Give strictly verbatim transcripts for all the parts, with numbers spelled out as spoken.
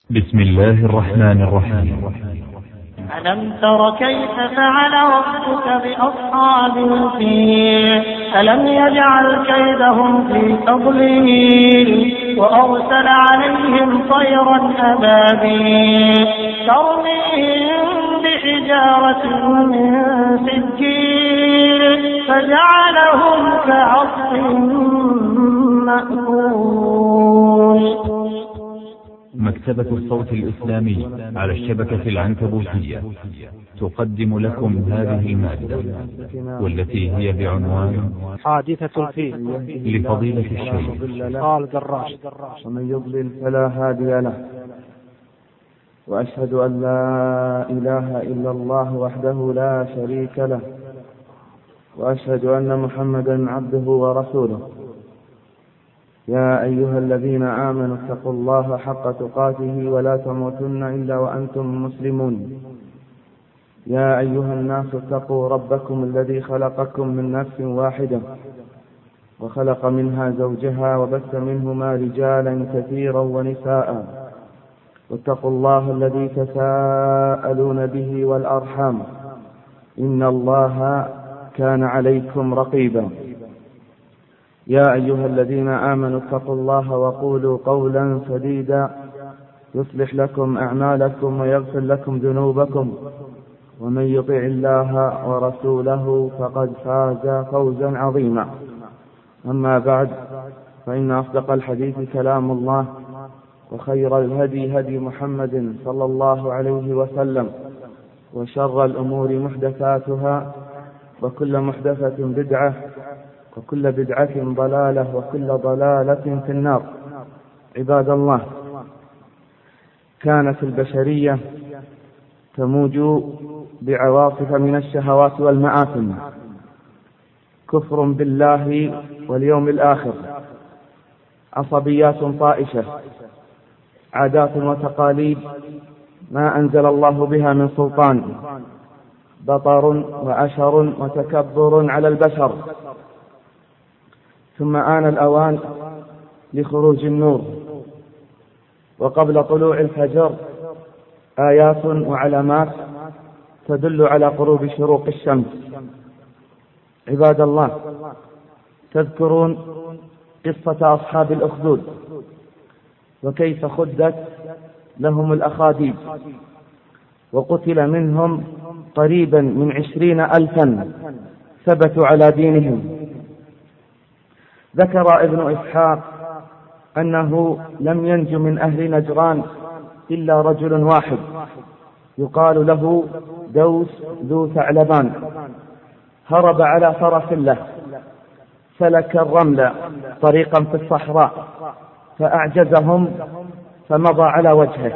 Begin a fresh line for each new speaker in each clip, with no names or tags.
بسم الله الرحمن الرحيم.
ألم تر كيف فعل ربك بأصحاب الفيل ألم يجعل كيدهم في تضليل وأرسل عليهم طيرا أبابيل ترميهم بحجارة من سجيل فجعلهم كعصف مأكول.
مكتبة الصوت الإسلامي على الشبكة العنكبوتية تقدم لكم هذه المادة والتي هي بعنوان
حادثة الفيل
لفضيلة الشيخ
خالد الراشد.
ومن يضلل فلا هادي له، وأشهد أن لا إله إلا الله وحده لا شريك له، وأشهد أن محمدا عبده ورسوله. يا أيها الذين آمنوا اتقوا الله حق تقاته ولا تموتن إلا وأنتم مسلمون. يا أيها الناس اتقوا ربكم الذي خلقكم من نفس واحدة وخلق منها زوجها وبث منهما رجالا كثيرا ونساء، واتقوا الله الذي تساءلون به والأرحام إن الله كان عليكم رقيبا. يا أيها الذين آمنوا اتقوا الله وقولوا قولا سديدا يصلح لكم أعمالكم ويغفر لكم ذنوبكم، ومن يطع الله ورسوله فقد فاز فوزا عظيما. أما بعد، فإن أصدق الحديث كلام الله، وخير الهدي هدي محمد صلى الله عليه وسلم، وشر الأمور محدثاتها، وكل محدثة بدعة، وكل بدعة ضلالة، وكل ضلالة في النار. عباد الله، كانت البشرية تموج بعواصف من الشهوات والمآثم، كفر بالله واليوم الآخر، عصبيات طائشة، عادات وتقاليد ما أنزل الله بها من سلطان، بطر وعشر وتكبر على البشر. ثم آن الأوان لخروج النور، وقبل طلوع الفجر آيات وعلامات تدل على قرب شروق الشمس. عباد الله، تذكرون قصة أصحاب الأخدود وكيف خدت لهم الأخاديد، وقتل منهم قريبا من عشرين ألفا ثبتوا على دينهم. ذكر ابن إسحاق أنه لم ينج من أهل نجران إلا رجل واحد يقال له دوس ذو ثعلبان، هرب على فرس له، سلك الرمل طريقا في الصحراء فأعجزهم فمضى على وجهه،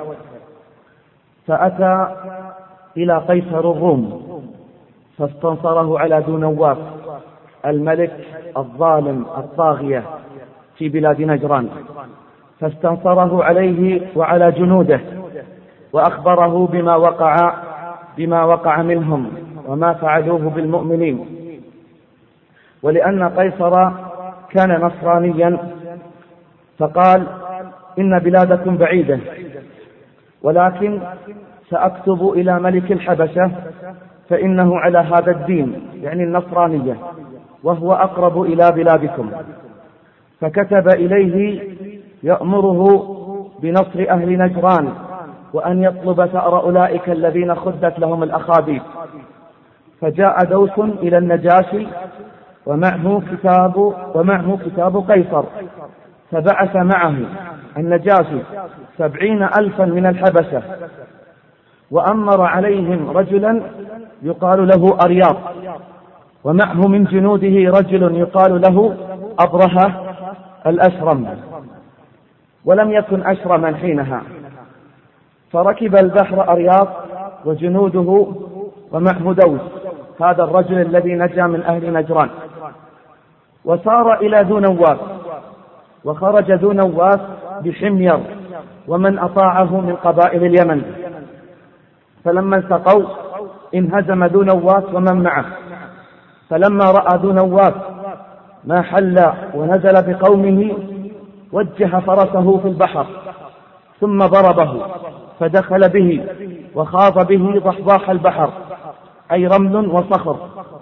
فأتى إلى قيصر الروم فاستنصره على ذو نواس الملك الظالم الطاغية في بلاد نجران، فاستنصره عليه وعلى جنوده، وأخبره بما وقع بما وقع منهم وما فعلوه بالمؤمنين. ولأن قيصر كان نصرانيا فقال: إن بلادكم بعيدة، ولكن سأكتب إلى ملك الحبشة فإنه على هذا الدين، يعني النصرانية، وهو أقرب إلى بلادكم. فكتب إليه يأمره بنصر أهل نجران وأن يطلب ثأر أولئك الذين خدت لهم الأخاديد. فجاء دوس إلى النجاشي ومعه كتاب ومعه كتاب قيصر، فبعث معه النجاشي سبعين ألفا من الحبشة، وأمر عليهم رجلا يقال له أرياط، ومعه من جنوده رجل يقال له أبرهة الأشرم، ولم يكن أشرما حينها. فركب البحر أرياط وجنوده ومعه دوس، هذا الرجل الذي نجا من أهل نجران، وسار إلى ذو نواس، وخرج ذو نواس بحمير ومن أطاعه من قبائل اليمن. فلما التقوا انهزم ذو نواس ومن معه، فلما رأى ذو نواس ما حل ونزل بقومه وجه فرسه في البحر، ثم ضربه فدخل به وخاض به ضحضاح البحر، أي رمل وصخر،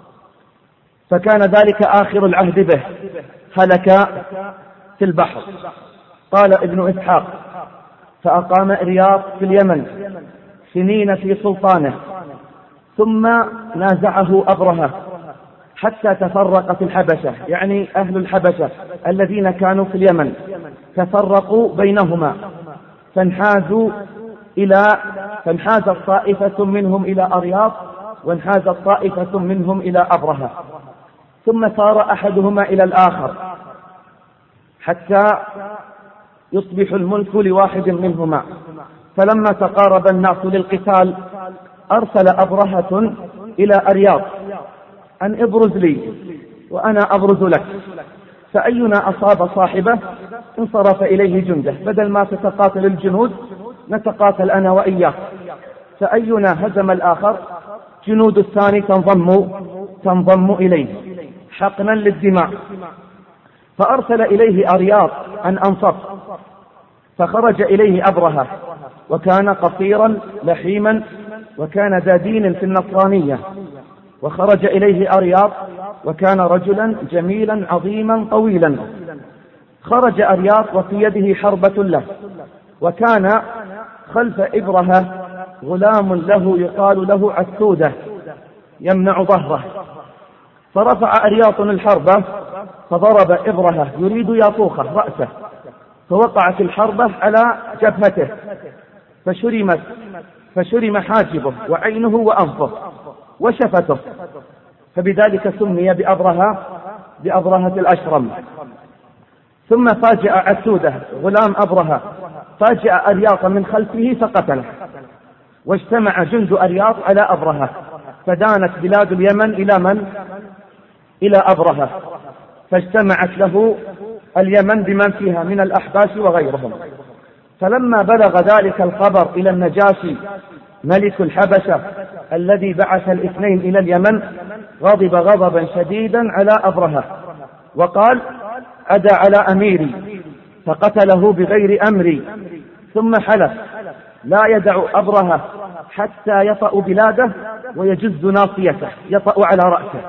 فكان ذلك آخر العهد به، هلك في البحر. قال ابن إسحاق: فأقام إرياط في اليمن سنين في سلطانه، ثم نازعه أبرهة حتى تفرقت الحبشة، يعني أهل الحبشة الذين كانوا في اليمن تفرقوا بينهما، فانحازوا إلى فانحازت طائفة منهم إلى أرياط، وانحازت طائفة منهم إلى أبرهة، ثم سار أحدهما إلى الآخر حتى يصبح الملك لواحد منهما. فلما تقارب الناس للقتال أرسل أبرهة إلى أرياط أن ابرز لي وأنا أبرز لك، فأينا أصاب صاحبه انصرف إليه جنده، بدل ما تتقاتل الجنود نتقاتل أنا وإياك، فأينا هزم الآخر جنود الثاني تنضم تنضم إليه حقنا للدماء. فأرسل إليه أرياط أن أنصف، فخرج إليه أبرهة، وكان قصيرا لحيما وكان ذا دين في النصرانية، وخرج إليه أرياط وكان رجلا جميلا عظيما طويلا. خرج أرياط وفي يده حربة له، وكان خلف إبرهة غلام له يقال له عسودة يمنع ظهره، فرفع أرياط الحربة فضرب إبرهة يريد يطوخه رأسه، فوقعت الحربة على جبهته فشرمت فشرم حاجبه وعينه وأنفه وشفته، فبذلك سمي بأبرهة بأبرهة الأشرم. ثم فاجأ عسودة غلام أبرهة، فاجأ أرياط من خلفه فقتله، واجتمع جند أرياط على أبرهة، فدانت بلاد اليمن إلى من؟ إلى أبرهة، فاجتمعت له اليمن بمن فيها من الأحباش وغيرهم. فلما بلغ ذلك الخبر إلى النجاشي ملك الحبشة الذي بعث الاثنين إلى اليمن، غضب غضبا شديدا على أبرهة وقال: عدا على أميري فقتله بغير أمري، ثم حلف لا يدع أبرهة حتى يطأ بلاده ويجز ناصيته، يطأ على رأسه.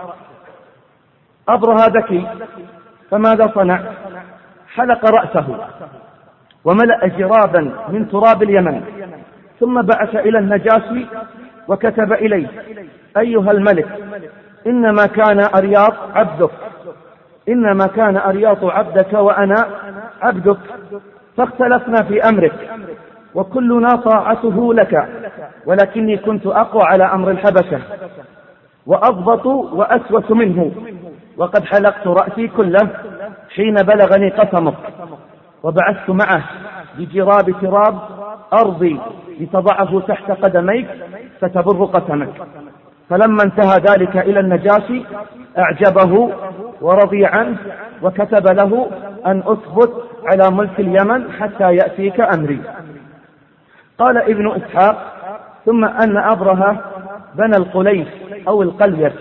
أبرهة ذكي، فماذا صنع؟ حلق رأسه وملأ جرابا من تراب اليمن، ثم بعث إلى النجاشي وكتب إليه: أيها الملك، إنما كان أرياط عبدك إنما كان أرياط عبدك وأنا عبدك، فاختلفنا في أمرك وكلنا طاعته لك، ولكني كنت أقوى على أمر الحبشة وأضبط وأسوس منه، وقد حلقت رأسي كله حين بلغني قسمك، وبعثت معه بجراب تراب أرضي لتضعه تحت قدميك فتبر قسمك. فلما انتهى ذلك إلى النجاشي أعجبه ورضي عنه، وكتب له أن أثبت على ملك اليمن حتى يأتيك أمري. قال ابن إسحاق: ثم أن أبرهة بنى القليس أو القليس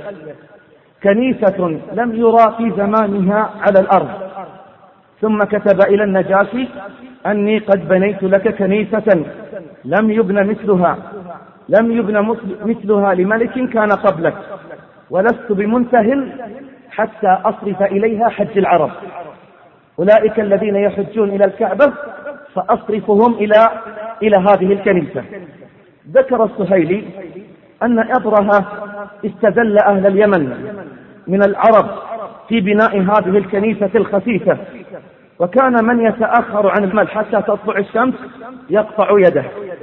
كنيسة لم يرى في زمانها على الأرض، ثم كتب إلى النجاشي أني قد بنيت لك كنيسة لم يبن مثلها لم يبن مثلها لملك كان قبلك، ولست بمنته حتى أصرف إليها حج العرب، أولئك الذين يحجون إلى الكعبة فأصرفهم إلى إلى هذه الكنيسة. ذكر السهيلي أن أبرهة استذل أهل اليمن من العرب في بناء هذه الكنيسة الخسيسة، وكان من يتأخر عن المل حتى تطلع الشمس يقطع يده،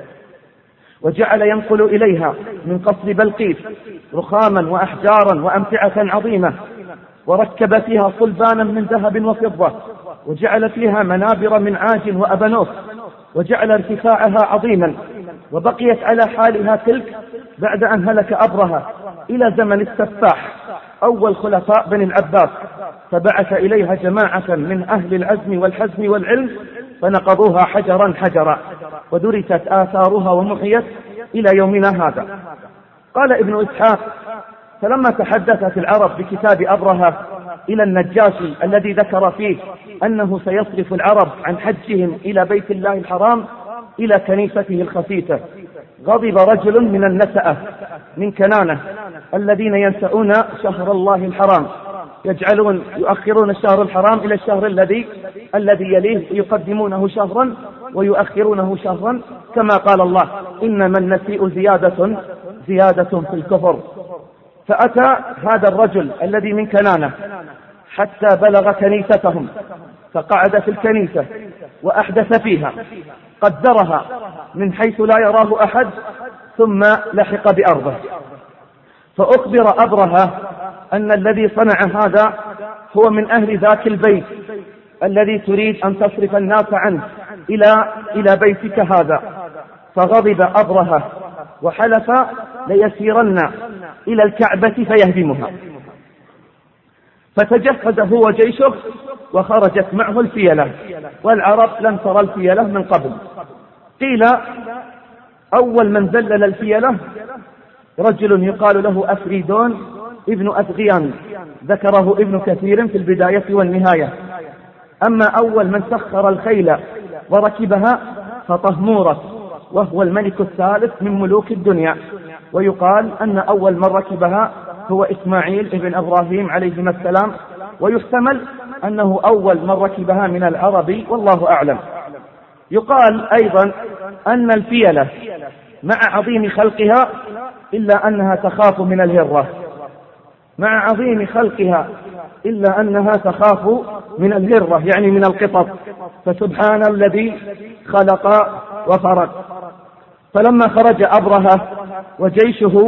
وجعل ينقل إليها من قصر بلقيس رخاما وأحجارا وأمتعة عظيمة، وركب فيها صلبانا من ذهب وفضة، وجعل فيها منابر من عاج وأبنوس، وجعل ارتفاعها عظيما، وبقيت على حالها تلك بعد أن هلك أبرهة إلى زمن السفاح أول خلفاء بني العباس، فبعث إليها جماعة من أهل العزم والحزم والعلم فنقضوها حجرا حجرا، ودرست آثارها ومحيت إلى يومنا هذا. قال ابن إسحاق: فلما تحدثت العرب بكتاب أبرهة إلى النجاشي الذي ذكر فيه أنه سيصرف العرب عن حجهم إلى بيت الله الحرام، إلى كنيسته الخسيسة غضب رجل من النسأة من كنانة الذين ينسؤون شهر الله الحرام، يجعلون يؤخرون الشهر الحرام إلى الشهر الذي الذي يليه، يقدمونه شهرا ويؤخرونه شهرا، كما قال الله إنما النسيء زيادة زيادة في الكفر. فأتى هذا الرجل الذي من كنانة حتى بلغ كنيستهم، فقعد في الكنيسة وأحدث فيها، قدرها من حيث لا يراه أحد، ثم لحق بأرضه. فأخبر أبرهة أن الذي صنع هذا هو من أهل ذاك البيت الذي تريد أن تصرف الناس عنه إلى إلى بيتك هذا. فغضب أبرهة وحلف ليسيرن إلى الكعبة فيهدمها. فتجهز هو جيشه وخرجت معه الفيلة، والعرب لم ترى الفيلة من قبل. قيل أول من ذلل الفيلة رجل يقال له أفريدون ابن أثغيان، ذكره ابن كثير في البداية والنهاية. أما أول من سخر الخيل وركبها فطهمورة، وهو الملك الثالث من ملوك الدنيا، ويقال أن أول من ركبها هو إسماعيل ابن إبراهيم عليهما السلام، ويحتمل أنه أول من ركبها من العرب، والله أعلم. يقال أيضا أن الفيلة مع عظيم خلقها إلا أنها تخاف من الهرة، مع عظيم خلقها إلا أنها تخاف من الهرة، يعني من القطط. فسبحان الذي خلق وفرق. فلما خرج أبرهة وجيشه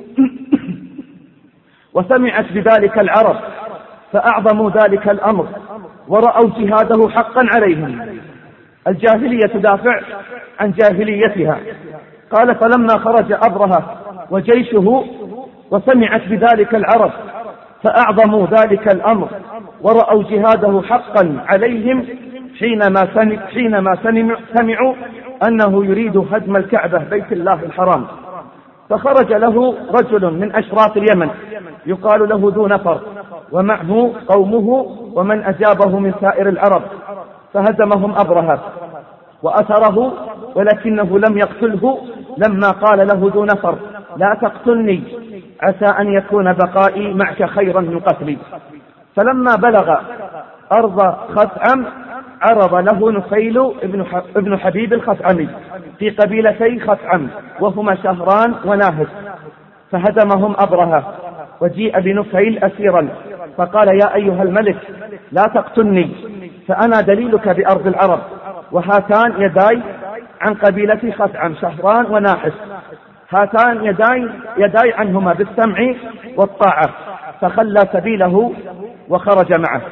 وسمعت بذلك العرب فأعظموا ذلك الأمر ورأوا جهاده حقا عليهم. الجاهلية تدافع عن جاهليتها. قال فلما خرج أبرهة وجيشه وسمعت بذلك العرب فأعظموا ذلك الأمر ورأوا جهاده حقا عليهم حينما حينما سمعوا أنه يريد هدم الكعبة بيت الله الحرام. فخرج له رجل من أشراف اليمن يقال له ذو نفر، ومعه قومه ومن أجابه من سائر العرب، فهزمهم أبرهة وأثره، ولكنه لم يقتله لما قال له ذو نفر لا تقتلني عسى أن يكون بقائي معك خيرا من قتلي. فلما بلغ أرض خثعم عرض له نفيل ابن حبيب الخثعمي في قبيلتي خثعم، وهما شهران وناهز، فهزمهم أبرهة وجيء بنفيل أسيرا، فقال يا أيها الملك لا تقتلني فأنا دليلك بأرض العرب، وهاتان يداي عن قبيلتي خثعم شهران وناحس، هاتان يداي, يداي عنهما بالسمع والطاعة. فخلى سبيله وخرج معه.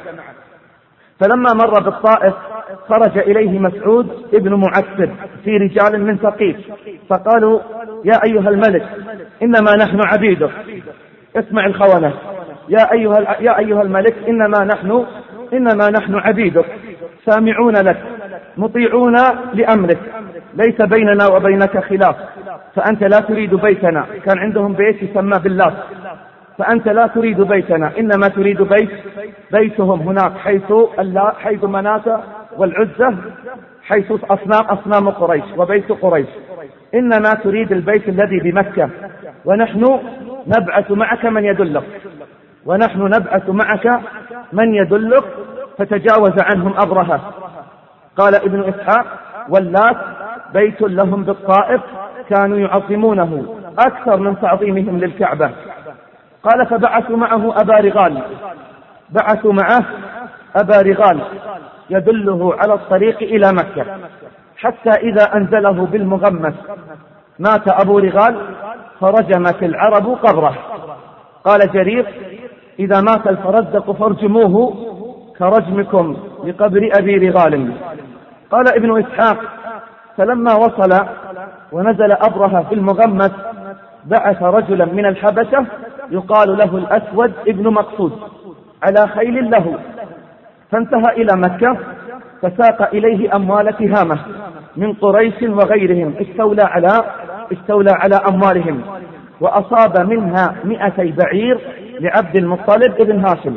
فلما مر بالطائف خرج إليه مسعود ابن معتب في رجال من ثقيف، فقالوا يا أيها الملك إنما نحن عبيدك، اسمع الخونة، يا أيها, يا أيها الملك إنما نحن إنما نحن عبيدك سامعون لك مطيعون لأمرك، ليس بيننا وبينك خلاف، فأنت لا تريد بيتنا. كان عندهم بيت يسمى بالله، فأنت لا تريد بيتنا، إنما تريد بيت بيتهم هناك حيث الله، حيث مناة والعزة، حيث أصنام أصنام قريش وبيت قريش، إنما تريد البيت الذي بمكة، ونحن نبعث معك من يدلك ونحن نبعث معك من يدلك. فتجاوز عنهم أبرهة. قال ابن إسحاق واللات بيت لهم بالطائف كانوا يعظمونه أكثر من تعظيمهم للكعبة. قال فبعثوا معه أبا رغال، بعثوا معه أبا رغال يدله على الطريق إلى مكة، حتى إذا أنزله بالمغمس مات أبو رغال فرجمت العرب قبره. قال جرير إذا مات الفرزدق فارجموه كرجمكم لقبر أبي رغال. قال ابن إسحاق فلما وصل ونزل أبرهة في المغمس بعث رجلا من الحبشة يقال له الأسود ابن مقصود على خيل له، فانتهى إلى مكة فساق إليه أموال تهامة من قريش وغيرهم، استولى على استولى على أموالهم، وأصاب منها مئتي بعير لعبد المطلب ابن هاشم،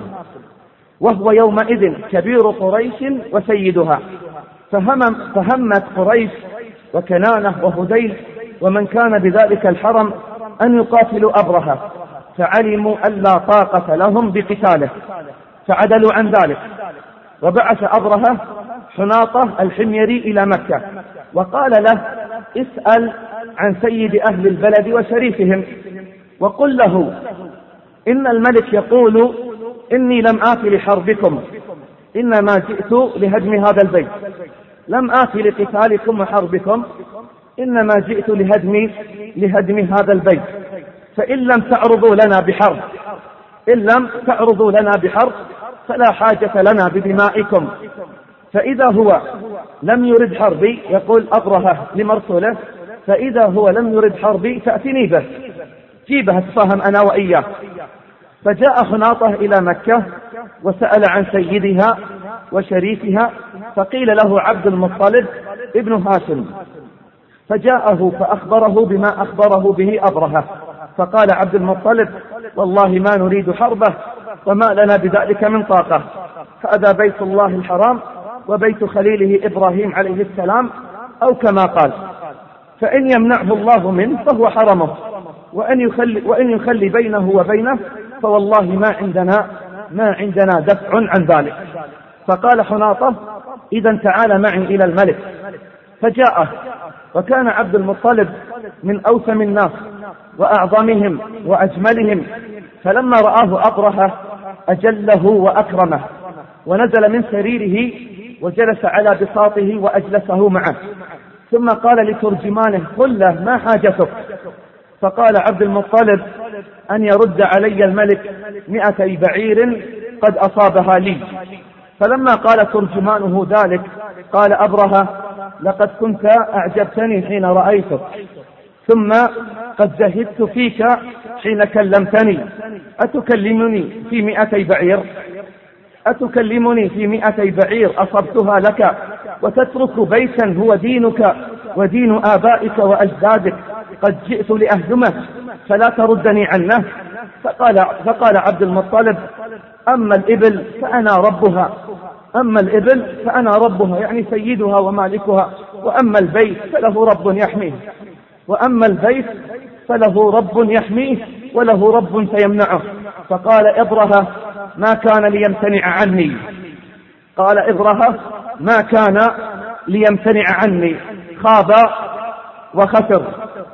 وهو يومئذ كبير قريش وسيدها. فهم فهمت قريش وكنانة وهذيل ومن كان بذلك الحرم أن يقاتلوا أبرهة، فعلموا أن لا طاقة لهم بقتاله فعدلوا عن ذلك. وبعث أبرهة حناطة الحميري إلى مكة وقال له: اسأل عن سيد أهل البلد وشريفهم وقل له إن الملك يقول إني لم آت لحربكم، إنما جئت لهدم هذا البيت، لم آت لقتالكم وحربكم، إنما جئت لهدم لهدم هذا البيت، فإن لم تعرضوا لنا بحرب إن لم تعرضوا لنا بحرب فلا حاجة لنا بدمائكم. فإذا هو لم يرد حربي، يقول أبرهة لمرسوله، فإذا هو لم يرد حربي فأتني به، جيبه اتفاهم أنا وإياه. فجاء حناطة إلى مكة وسأل عن سيدها وشريفها، فقيل له عبد المطلب ابن هاشم، فجاءه فأخبره بما أخبره به أبرهة، فقال عبد المطلب: والله ما نريد حربه وما لنا بذلك من طاقة، هذا بيت الله الحرام وبيت خليله إبراهيم عليه السلام، أو كما قال، فإن يمنعه الله منه فهو حرمه، وأن يخلي, وإن يخلي بينه وبينه فوالله ما عندنا ما عندنا دفع عن ذلك. فقال حناطة: إذا تعال معي إلى الملك. فجاءه، وكان عبد المطلب من أوسم الناس وأعظمهم وأجملهم، فلما رآه أبرهة أجله وأكرمه، ونزل من سريره وجلس على بساطه وأجلسه معه، ثم قال لترجمانه: قل له ما حاجتك؟ فقال عبد المطلب: أن يرد علي الملك مئتي بعير قد أصابها لي. فلما قال ترجمانه ذلك قال أبرهة: لقد كنت أعجبتني حين رأيتك، ثم قد زهدت فيك حين كلمتني، أتكلمني في مئتي بعير أتكلمني في مئتي بعير أصبتها لك، وتترك بيتا هو دينك ودين آبائك وأجدادك، قد جئت لأهدمه فلا تردني عنه. فقال, فقال عبد المطلب: أما الإبل فأنا ربها أما الإبل فأنا ربها يعني سيدها ومالكها، وأما البيت فله رب يحميه وأما البيت فله رب يحميه وله رب سيمنعه. فقال إبرهة: ما كان ليمتنع عني قال إبرهة: ما كان ليمتنع عني خاب وخسر،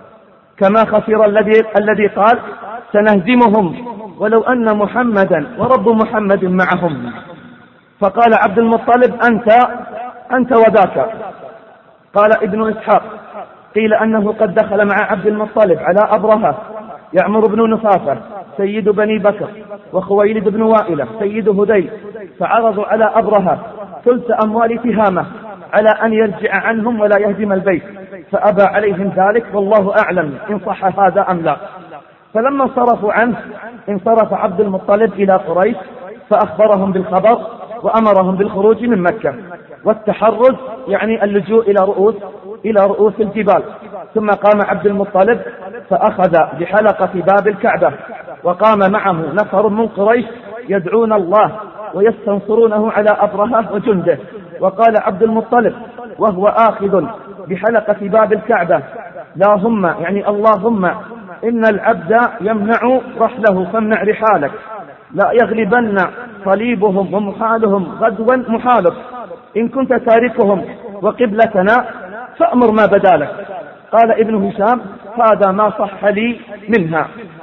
كما خسر الذي الذي قال: سنهزمهم ولو أن محمدا ورب محمد معهم. فقال عبد المطلب: أنت أنت وذاك. قال ابن إسحاق: قيل أنه قد دخل مع عبد المطلب على أبرهة يعمر بن نفافة سيد بني بكر وخويلد بن وائلة سيد هذيل، فعرضوا على أبرهة ثلث أموال تهامة على أن يرجع عنهم ولا يهدم البيت، فأبى عليهم ذلك، والله أعلم إن صح هذا أم لا. فلما انصرفوا عنه انصرف عبد المطلب إلى قريش فأخبرهم بالخبر وأمرهم بالخروج من مكة والتحرز، يعني اللجوء إلى رؤوس إلى رؤوس الجبال. ثم قام عبد المطلب فأخذ بحلقة باب الكعبة، وقام معه نفر من قريش يدعون الله ويستنصرونه على أبرهة وجنده. وقال عبد المطلب وهو آخذ بحلقة باب الكعبة: لا هم يعني اللهم إن العبد يمنع رحله فامنع رحالك، لا يغلبن صليبهم ومحالهم غدوا محالك، إن كنت تاركهم وقبلتنا فأمر ما بدالك. قال ابن هشام: هذا ما صح لي منها.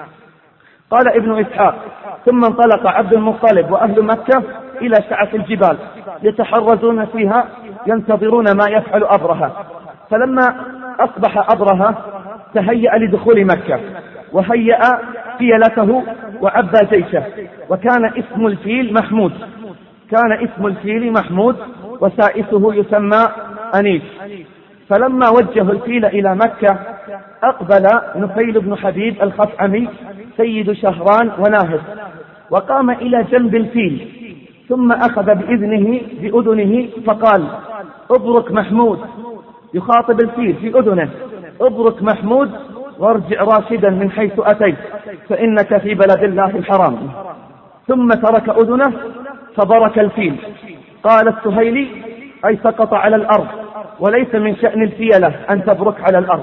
قال ابن إسحاق: ثم انطلق عبد المطلب وأهل مكة إلى سعة الجبال يتحرزون فيها ينتظرون ما يفعل أبرهة. فلما أصبح أبرهة تهيأ لدخول مكة وهيأ فيلته وعبى جيشه، وكان اسم الفيل محمود كان اسم الفيل محمود وسائسه يسمى أنيس. فلما وجهوا الفيل إلى مكة أقبل نفيل بن حبيب الخثعمي سيد شهران وناهز وقام إلى جنب الفيل، ثم أخذ بإذنه بأذنه فقال: أبرك محمود، يخاطب الفيل في أذنه: أبرك محمود وارجع راشدا من حيث أتيت فإنك في بلد الله الحرام. ثم ترك أذنه فبرك الفيل. قال السهيلي: أي سقط على الأرض وليس من شأن الفيلة أن تبرك على الأرض.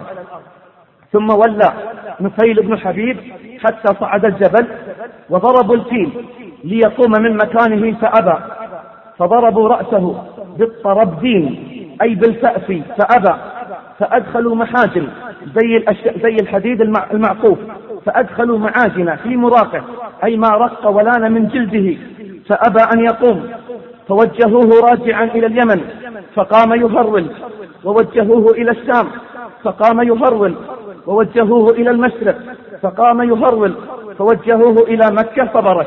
ثم ولى نفيل بن حبيب حتى صعد الجبل، وضربوا الفيل ليقوم من مكانه فأبى، فضربوا رأسه بالطربدين أي بالفأس فأبى، فأدخلوا محاجن زي, زي الحديد المعقوف، فأدخلوا معاجن في مراقه أي ما رق ولان من جلده، فأبى أن يقوم، فوجهوه راجعا إلى اليمن فقام يهرول، ووجهوه إلى الشام فقام يهرول، ووجهوه إلى المشرق فقام يهرول، فوجهوه إلى مكة فبرك.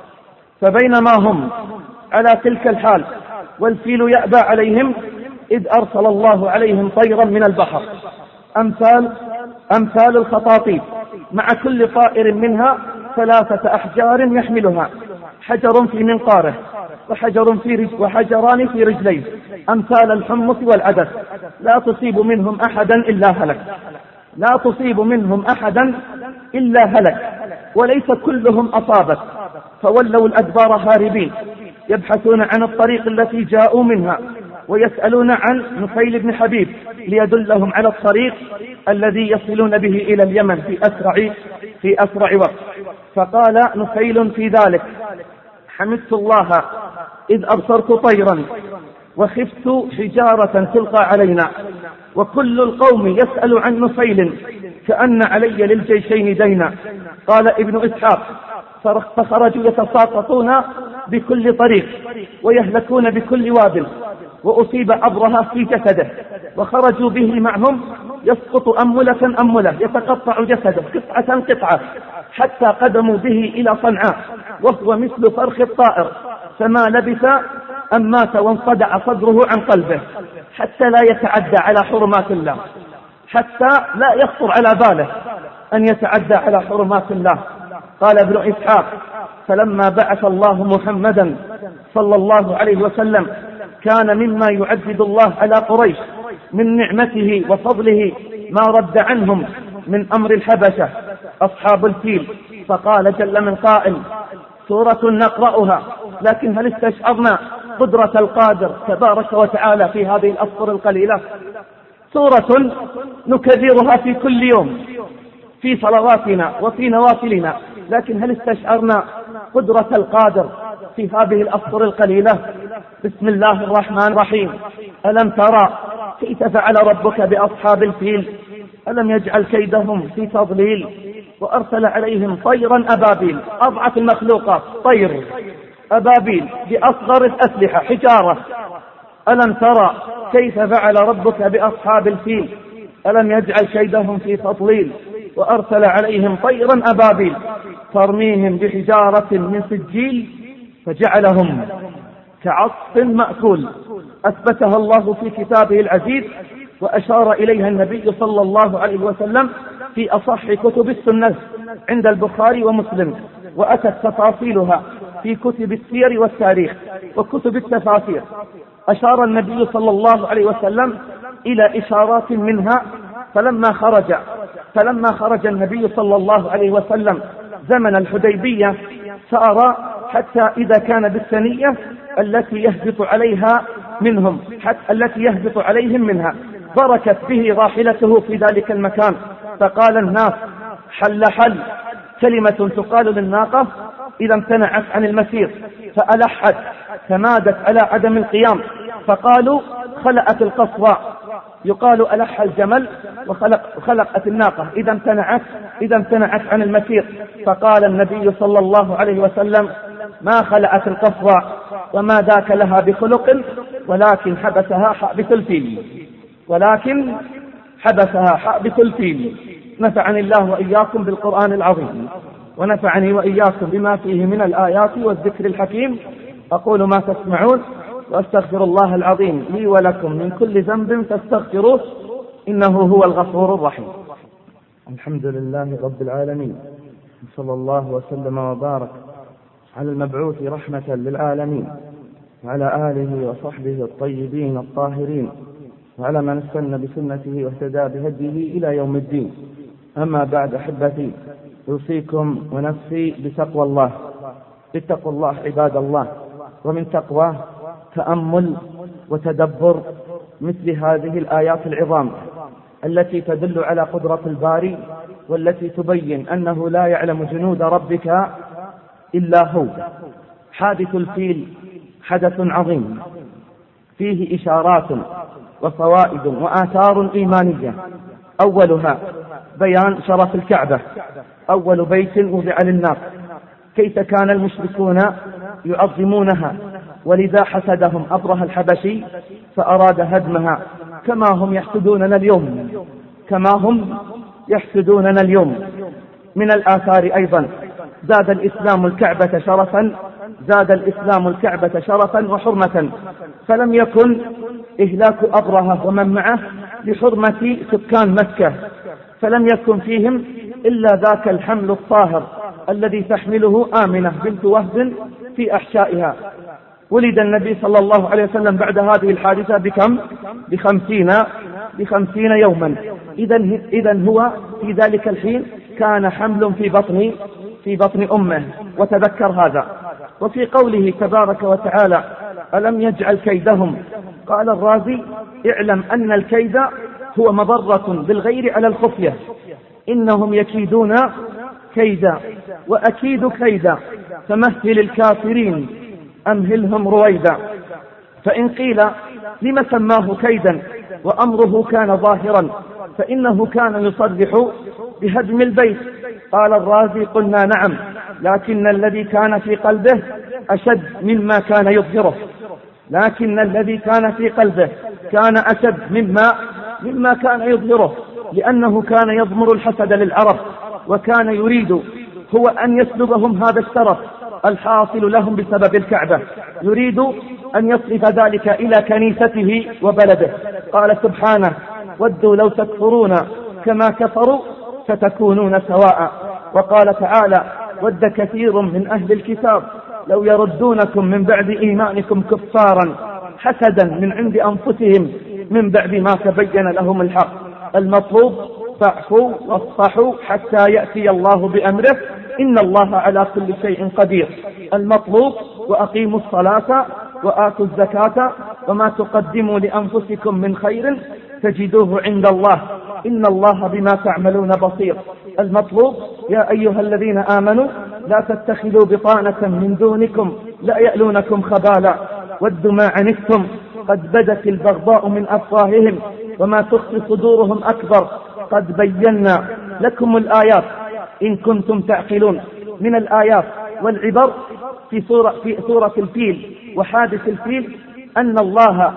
فبينما هم على تلك الحال والفيل يأبى عليهم، إذ أرسل الله عليهم طيرا من البحر أمثال أمثال الخطاطيف، مع كل طائر منها ثلاثة أحجار يحملها، حجر في منقاره وحجر في رج وحجران في رجليه، أمثال الحمص والعدس، لا تصيب منهم أحدا إلا هلك لا تصيب منهم أحدا إلا هلك وليس كلهم أصابت، فولوا الأدبار هاربين، يبحثون عن الطريق التي جاءوا منها، ويسألون عن نفيل بن حبيب ليدلهم على الطريق الذي يصلون به إلى اليمن في أسرع في أسرع وقت. فقال نفيل في ذلك: حمدت الله إذ أبصرت طيرا وخفت حجارة تلقى علينا، وكل القوم يسأل عن نفيل كأن علي للجيشين دينا. قال ابن إسحاق: فخرجوا يتساقطون بكل طريق ويهلكون بكل واد، وأصيب أبرهة في جسده، وخرجوا به معهم يسقط أملة أملة، يتقطع جسده قطعة قطعة، حتى قدموا به إلى صنعاء وهو مثل فرخ الطائر، فما لبث أن مات وانصدع صدره عن قلبه، حتى لا يتعدى على حرمات الله، حتى لا يخطر على باله أن يتعدى على حرمات الله. قال ابن إسحاق: فلما بعث الله محمدا صلى الله عليه وسلم كان مما يعدد الله على قريش من نعمته وفضله ما رد عنهم من أمر الحبشة أصحاب الفيل. فقال جل من قائل: سورة نقرأها لكن هل استشعرنا قدرة القادر تبارك وتعالى في هذه الأسطر القليلة؟ سورة نكررها في كل يوم في صلواتنا وفي نوافلنا، لكن هل استشعرنا قدرة القادر في هذه الأسطر القليلة؟ بسم الله الرحمن الرحيم. ألم ترى كيف فعل ربك بأصحاب الفيل؟ ألم يجعل كيدهم في تضليل؟ وأرسل عليهم طيرا أبابيل، أضعف المخلوقات طير أبابيل بأصغر الأسلحة حجارة. ألم ترى كيف فعل ربك بأصحاب الفيل؟ ألم يجعل كيدهم في تضليل؟ وأرسل عليهم طيرا أبابيل ترميهم بحجارة من سجيل فجعلهم كعصف مأكول. أثبتها الله في كتابه العزيز، وأشار إليها النبي صلى الله عليه وسلم في أصح كتب السنة عند البخاري ومسلم، وأتت تفاصيلها في كتب السير والتاريخ وكتب التفاسير. أشار النبي صلى الله عليه وسلم إلى إشارات منها، فلما خرج فلما خرج النبي صلى الله عليه وسلم زمن الحديبية سار حتى إذا كان بالثنية التي يهبط عليها منهم حتى التي يهبط عليهم منها بركت به راحلته في ذلك المكان، فقال الناس: حل حل، كلمة تقال للناقة إذا امتنعت عن المسير فألحت تمادت على عدم القيام، فقالوا خلأت القصوى، يقال ألح الجمل وخلق خلقت الناقة إذا امتنعت إذا امتنعت عن المسير. فقال النبي صلى الله عليه وسلم: ما خلأت القصوى وما ذاك لها بخلق، ولكن حبسها حابس الفيل ولكن حبسها حابس الفيل. نفعني الله وإياكم بالقرآن العظيم، ونفعني وإياكم بما فيه من الآيات والذكر الحكيم. أقول ما تسمعون، وأستغفر الله العظيم لي ولكم من كل ذنب فاستغفروه إنه هو الغفور الرحيم.
الحمد لله رب العالمين، صلى الله وسلم وبارك على المبعوث رحمة للعالمين، وعلى آله وصحبه الطيبين الطاهرين، وعلى من استنى بسنته واهتدى بهديه إلى يوم الدين. أما بعد، أحبتي، أوصيكم ونفسي بتقوى الله. اتقوا الله عباد الله، ومن تقواه تأمل وتدبر مثل هذه الآيات العظام التي تدل على قدرة الباري، والتي تبين أنه لا يعلم جنود ربك إلا هو. حادث الفيل حدث عظيم فيه إشارات وفوائد وآثار إيمانية. أولها بيان شرف الكعبة، أول بيت وضع للناس، كيف كان المشركون يعظمونها، ولذا حسدهم أبره الحبشي فأراد هدمها، كما هم يحسدوننا اليوم كما هم يحسدوننا اليوم. من الآثار أيضا زاد الإسلام الكعبة شرفا زاد الإسلام الكعبة شرفا وحرمة، فلم يكن إهلاك أبرهة ومن معه لحرمة سكان مكة، فلم يكن فيهم إلا ذاك الحمل الطاهر الذي تحمله آمنة بنت وهب في أحشائها. ولد النبي صلى الله عليه وسلم بعد هذه الحادثة بكم؟ بخمسين بخمسين يوما. إذن إذن هو في ذلك الحين كان حمل في بطن في بطن أمه، وتذكر هذا. وفي قوله تبارك وتعالى ألم يجعل كيدهم، قال الرازي اعلم أن الكيد هو مضرة بالغير على الخفية، إنهم يكيدون كيدا وأكيد كيدا فمهل الكافرين أمهلهم رويدا. فإن قيل لم سماه كيدا وأمره كان ظاهرا، فإنه كان يصرح بهدم البيت. قال الرازي قلنا نعم، لكن الذي كان في قلبه أشد مما كان يظهره لكن الذي كان في قلبه كان أشد مما مما كان يظهره لأنه كان يضمر الحسد للعرب، وكان يريد هو أن يسلبهم هذا الشرف الحاصل لهم بسبب الكعبة، يريد أن يصرف ذلك إلى كنيسته وبلده. قال سبحانه ودوا لو تكفرون كما كفروا فتكونون سواء. وقال تعالى ود كثير من أهل الكتاب لو يردونكم من بعد إيمانكم كفارا حسدا من عند أنفسهم من بعد ما تبين لهم الحق. المطلوب فاعفوا واصفحوا حتى يأتي الله بأمره إن الله على كل شيء قدير. المطلوب وأقيموا الصلاة وآتوا الزكاة وما تقدموا لأنفسكم من خير تجدوه عند الله إن الله بما تعملون بصير. المطلوب يا أيها الذين آمنوا لا تتخذوا بطانة من دونكم لا يألونكم خبالا ودوا ما عنتم قد بدت البغضاء من أفواههم وما تخفي صدورهم أكبر قد بينا لكم الآيات إن كنتم تعقلون. من الآيات والعبر في سورة, في سورة الفيل وحادث الفيل أن الله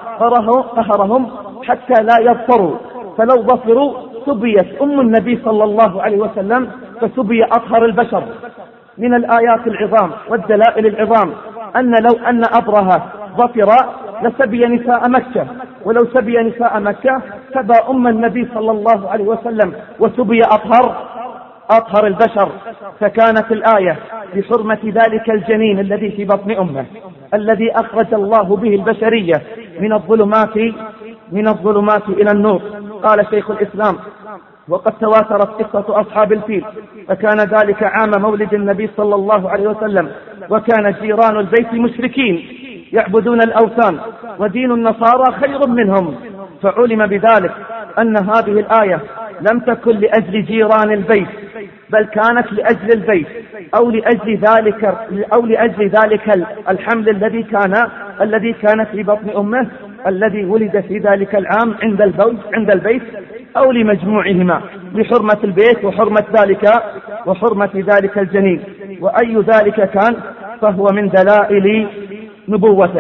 قهرهم حتى لا يظفروا، فلو ظفروا سبيت أم النبي صلى الله عليه وسلم فسبي أطهر البشر. من الآيات العظام والدلائل العظام أن لو أن أبرهة ظفر لسبي نساء مكة، ولو سبي نساء مكة سبى أم النبي صلى الله عليه وسلم وسبي أطهر أطهر البشر. فكانت الآية بحرمة ذلك الجنين الذي في بطن أمه الذي أخرج الله به البشرية من الظلمات من الظلمات إلى النور. قال شيخ الإسلام وقد تواترت قصة أصحاب الفيل، فكان ذلك عام مولد النبي صلى الله عليه وسلم، وكان جيران البيت مشركين يعبدون الأوثان ودين النصارى خير منهم، فعلم بذلك أن هذه الآية لم تكن لأجل جيران البيت بل كانت لأجل البيت أو لأجل ذلك أو لأجل ذلك الحمل الذي كان الذي كان في بطن أمه الذي ولد في ذلك العام عند البيت عند البيت أو لمجموعهما لحرمة البيت وحرمة ذلك وحرمة ذلك الجنين. وأي ذلك كان فهو من دلائل نبوته.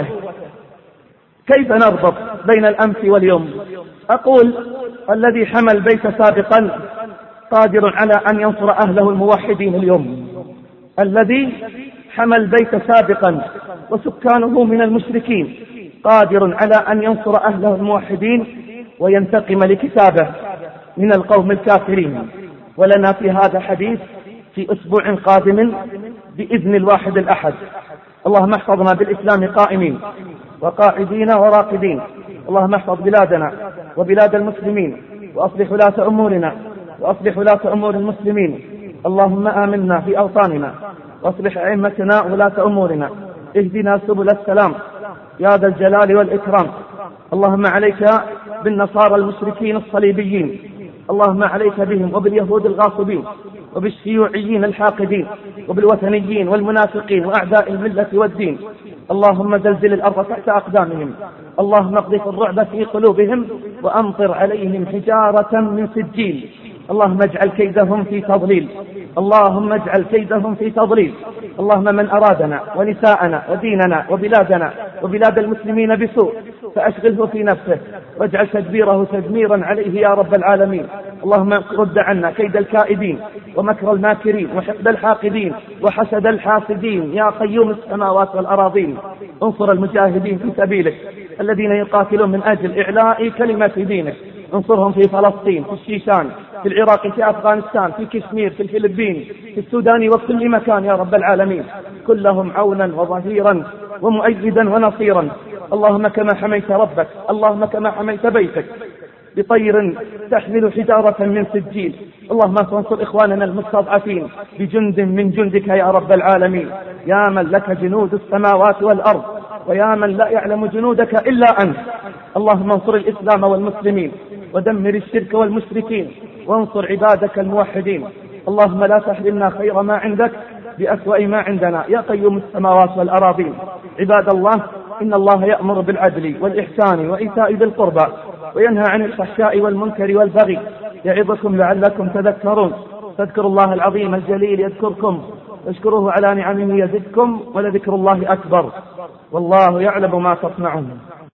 كيف نربط بين الأمس واليوم؟ أقول الذي حمى البيت سابقا قادر على أن ينصر أهله الموحدين اليوم. الذي حمى البيت سابقا وسكانه من المشركين قادر على أن ينصر أهله الموحدين وينتقم لكتابه من القوم الكافرين. ولنا في هذا حديث في أسبوع قادم بإذن الواحد الأحد. اللهم احفظنا بالإسلام قائمين وقاعدين وراقدين. اللهم احفظ بلادنا وبلاد المسلمين وأصلح ولاة أمورنا وأصلح ولاة أمور المسلمين. اللهم آمنا في أوطاننا وأصلح أئمتنا ولاة أمورنا. اهدنا سبل السلام يا ذا الجلال والإكرام. اللهم عليك بالنصارى المشركين الصليبيين، اللهم عليك بهم وباليهود الغاصبين وبالشيوعيين الحاقدين وبالوثنيين والمنافقين وأعداء الملة والدين. اللهم زلزل الأرض تحت أقدامهم، اللهم اقذف الرعب في قلوبهم وأمطر عليهم حجارة من سجيل. اللهم اجعل كيدهم في تضليل، اللهم اجعل كيدهم في تضليل. اللهم من أرادنا ونساءنا وديننا وبلادنا وبلاد المسلمين بسوء فأشغله في نفسه واجعل تدبيره تدميرا عليه يا رب العالمين. اللهم رد عنا كيد الكائدين ومكر الماكرين وحقد الحاقدين وحسد الحاسدين يا قيوم السماوات والأراضين. انصر المجاهدين في سبيلك الذين يقاتلون من أجل إعلاء كلمة دينك، انصرهم في فلسطين، في الشيشان، في العراق، في أفغانستان، في كشمير، في الفلبين، في السودان وكل مكان يا رب العالمين. كلهم عونا وظهيرا ومؤيدا ونصيرا. اللهم كما حميت ربك، اللهم كما حميت بيتك بطير تحمل حجارة من سجيل، اللهم انصر إخواننا المستضعفين بجند من جندك يا رب العالمين، يا من لك جنود السماوات والأرض ويا من لا يعلم جنودك إلا أنت. اللهم انصر الإسلام والمسلمين ودمر الشرك والمشركين وانصر عبادك الموحدين. اللهم لا تحرمنا خير ما عندك بأسوأ ما عندنا يا قيوم السماوات والأراضين. عباد الله، إن الله يأمر بالعدل والإحسان وإيتاء ذي القربى وينهى عن الفحشاء والمنكر والبغي يعظكم لعلكم تذكرون. فاذكروا الله العظيم الجليل يذكركم واشكروه على نعمه يزدكم ولذكر الله أكبر والله يعلم ما تصنعون.